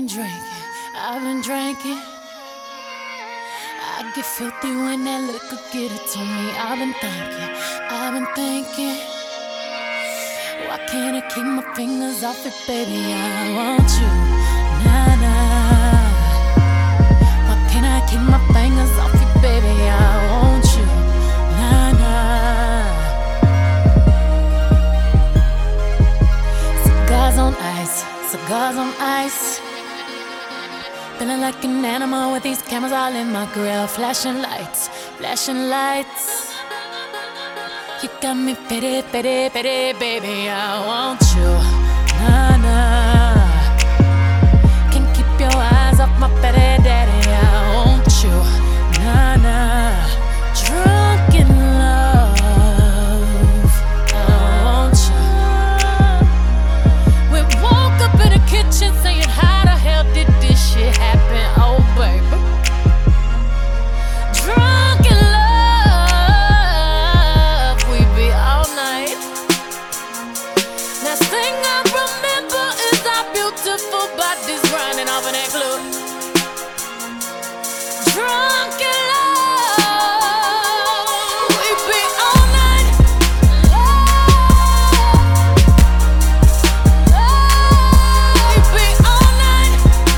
I've been drinking. I get filthy when that liquor get it to me. I've been thinking. Why can't I keep my fingers off it, baby? I want you, nah, nah. Why can't I keep my fingers off it, baby? I want you, nah, nah. Cigars on ice. Feeling like an animal with these cameras all in my grill. Flashing lights. You got me pity, baby. I want you, nah, nah. Can't keep your eyes off my petty daddy. I want you, nah, nah. Drunk in love, I want you. We woke up in the kitchen saying, how the hell did this shit happen? Oh, baby. Drunk in love, we be all night. Last thing I remember is our beautiful bodies grinding off in that club. Drunk in love, we be all night. We be all night.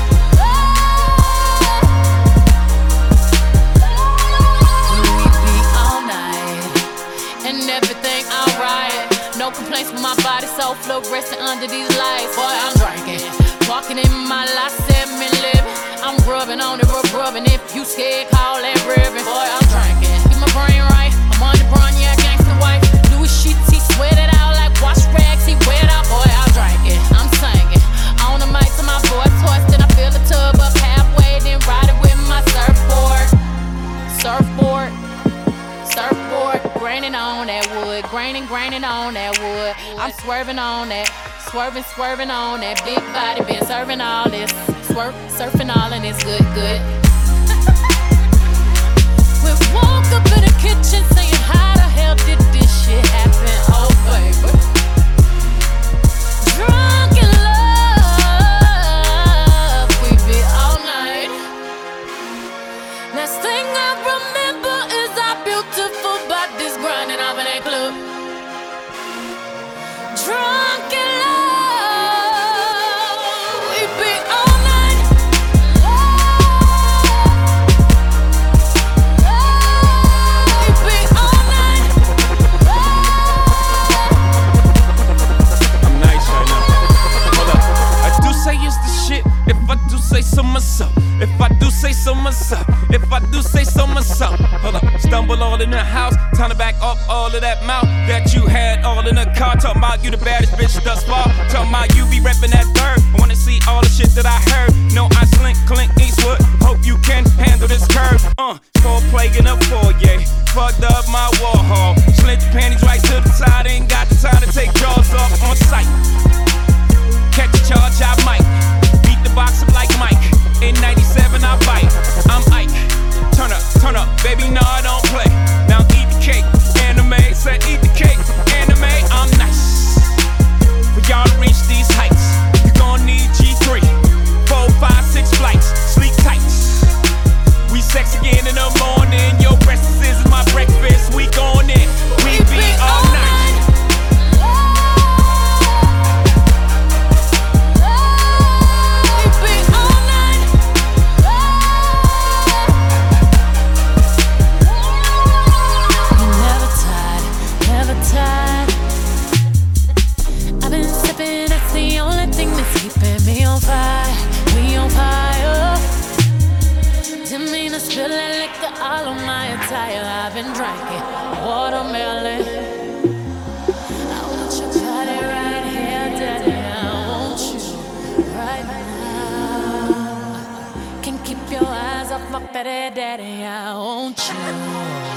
We be all night. And everything alright. No complaints with my body, so fluorescent under these lights. Boy, I'm drinking, walking in my life, 7 living. I'm rubbing on it, rubbing. If you scared, call that ribbon. Boy, I'm drinking, keep my brain right. I'm on the run, yeah, gangsta wife. Louis sheets, he sweat it out like wash rags. He wet out, boy, I'm drinking. I'm singing on the mic to my voice hoarse. Then I fill the tub up halfway, then ride it with my surfboard. Graining on that wood, graining on that wood. I'm swerving on that, swerving on that big body. Been serving all this, surfing all and it's good. We woke up in the kitchen saying, how the hell did this shit happen? Oh, baby. Drunk in love, we be all night. Last thing I remember is our beautiful bodies grinding off in that club. Drunk in love, we be all night. We be all night. I'm nice right now. Hold up. I do say it's the shit. If I do say so myself. If I do say so myself. If I do say so myself. Hold up. Stumble all in the house. Time to back up all of that mouth that you had all in the car. Talking about you the baddest bitch thus far. Talking about you be reppin' that third. I wanna see all the shit that I heard. No, I slink, Clint Eastwood. Hope you can handle this curve. Foreplay in a foyer. Fucked up my Warhol. Slint your panties right to the side. Ain't got the time to take jaws off on sight. Catch a charge, I might. Beat the box up like Mike. In 97, I bite. I'm Ike. Turn up, baby, no, I don't play. Now eat the cake, anime. Said eat the cake, anime. I'm nice. For y'all to reach these heights, you gon' need G3. 4, 5, 6 flights, sleep tight. We sex again in the morning. Your breakfast is my breakfast. We gon' in. We be all night. I've been sipping, that's the only thing that's keeping me on fire. We on fire. Didn't mean to spill that liquor all on my attire. I've been drinking watermelon. I want your body right here, daddy. I want you right now. Can't keep your eyes off my petty daddy. I want you.